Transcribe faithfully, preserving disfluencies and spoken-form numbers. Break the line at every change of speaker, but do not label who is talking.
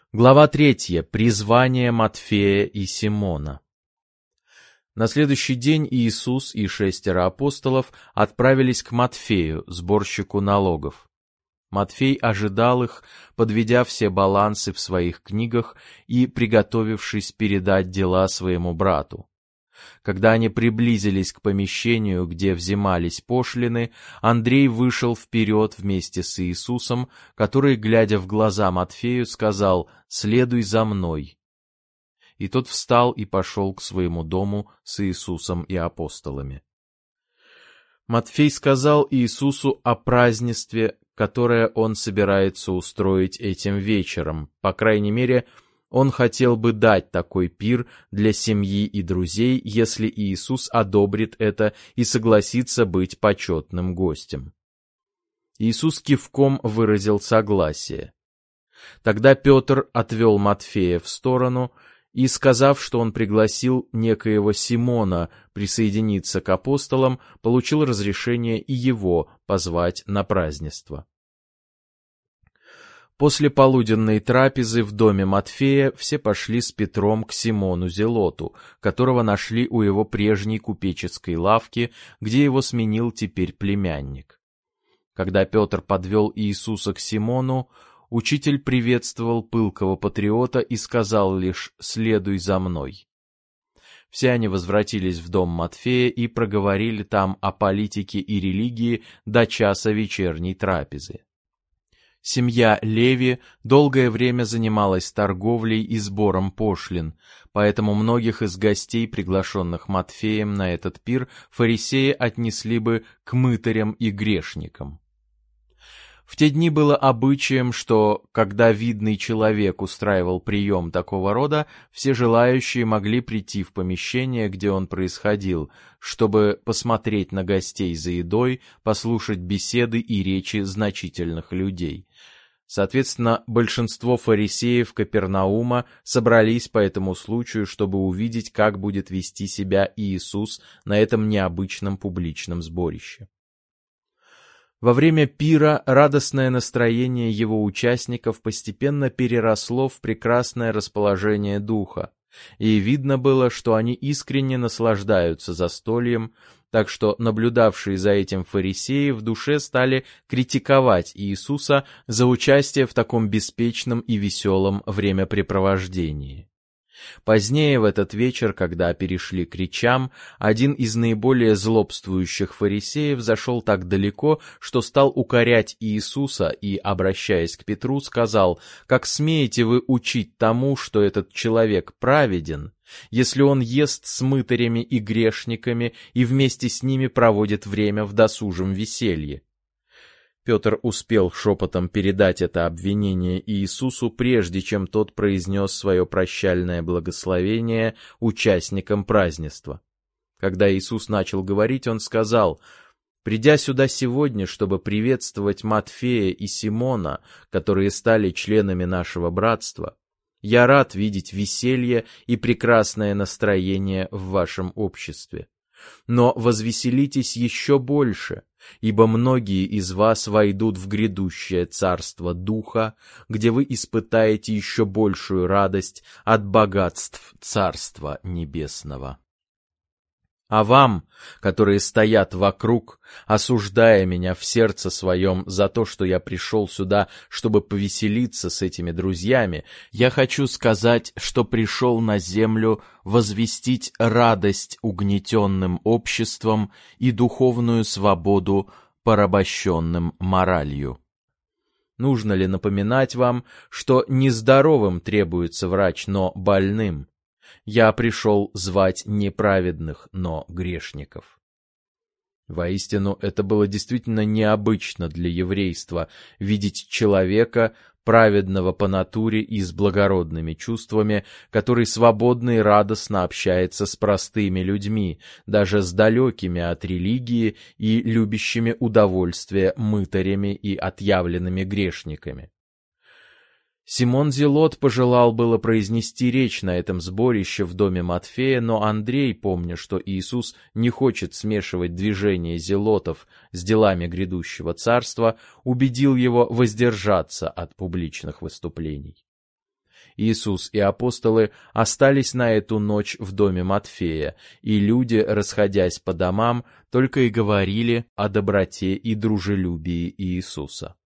Глава третья. Призвание Матфея и Симона. На следующий день Иисус и шестеро апостолов отправились к Матфею, сборщику налогов. Матфей ожидал их, подведя все балансы в своих книгах и приготовившись передать дела своему брату. Когда они приблизились к помещению, где взимались пошлины, Андрей вышел вперед вместе с Иисусом, который, глядя в глаза Матфею, сказал: «Следуй за мной». И тот встал и пошел к своему дому с Иисусом и апостолами. Матфей сказал Иисусу о празднестве, которое он собирается устроить этим вечером. По крайней мере, он хотел бы дать такой пир для семьи и друзей, если Иисус одобрит это и согласится быть почетным гостем. Иисус кивком выразил согласие. Тогда Петр отвел Матфея в сторону и, сказав, что он пригласил некоего Симона присоединиться к апостолам, получил разрешение и его позвать на празднество. После полуденной трапезы в доме Матфея все пошли с Петром к Симону Зелоту, которого нашли у его прежней купеческой лавки, где его сменил теперь племянник. Когда Петр подвел Иисуса к Симону, учитель приветствовал пылкого патриота и сказал лишь: «Следуй за мной». Все они возвратились в дом Матфея и проговорили там о политике и религии до часа вечерней трапезы. Семья Леви долгое время занималась торговлей и сбором пошлин, поэтому многих из гостей, приглашенных Матфеем на этот пир, фарисеи отнесли бы к мытарям и грешникам. В те дни было обычаем, что, когда видный человек устраивал прием такого рода, все желающие могли прийти в помещение, где он происходил, чтобы посмотреть на гостей за едой, послушать беседы и речи значительных людей. Соответственно, большинство фарисеев Капернаума собрались по этому случаю, чтобы увидеть, как будет вести себя Иисус на этом необычном публичном сборище. Во время пира радостное настроение его участников постепенно переросло в прекрасное расположение духа, и видно было, что они искренне наслаждаются застольем, так что наблюдавшие за этим фарисеи в душе стали критиковать Иисуса за участие в таком беспечном и веселом времяпрепровождении. Позднее в этот вечер, когда перешли к речам, один из наиболее злобствующих фарисеев зашел так далеко, что стал укорять Иисуса и, обращаясь к Петру, сказал: «Как смеете вы учить тому, что этот человек праведен, если он ест с мытарями и грешниками и вместе с ними проводит время в досужем веселье?» Петр успел шепотом передать это обвинение Иисусу, прежде чем тот произнес свое прощальное благословение участникам празднества. Когда Иисус начал говорить, он сказал: «Придя сюда сегодня, чтобы приветствовать Матфея и Симона, которые стали членами нашего братства, я рад видеть веселье и прекрасное настроение в вашем обществе. Но возвеселитесь еще больше, ибо многие из вас войдут в грядущее царство Духа, где вы испытаете еще большую радость от богатств Царства Небесного. А вам, которые стоят вокруг, осуждая меня в сердце своем за то, что я пришел сюда, чтобы повеселиться с этими друзьями, я хочу сказать, что пришел на землю возвестить радость угнетенным обществом и духовную свободу порабощенным моралью. Нужно ли напоминать вам, что не здоровым требуется врач, но больным? Я пришел звать не праведных, но грешников». Воистину, это было действительно необычно для еврейства — видеть человека, праведного по натуре и с благородными чувствами, который свободно и радостно общается с простыми людьми, даже с далекими от религии и любящими удовольствие мытарями и отъявленными грешниками. Симон Зелот пожелал было произнести речь на этом сборище в доме Матфея, но Андрей, помня, что Иисус не хочет смешивать движения зелотов с делами грядущего царства, убедил его воздержаться от публичных выступлений. Иисус и апостолы остались на эту ночь в доме Матфея, и люди, расходясь по домам, только и говорили о доброте и дружелюбии Иисуса.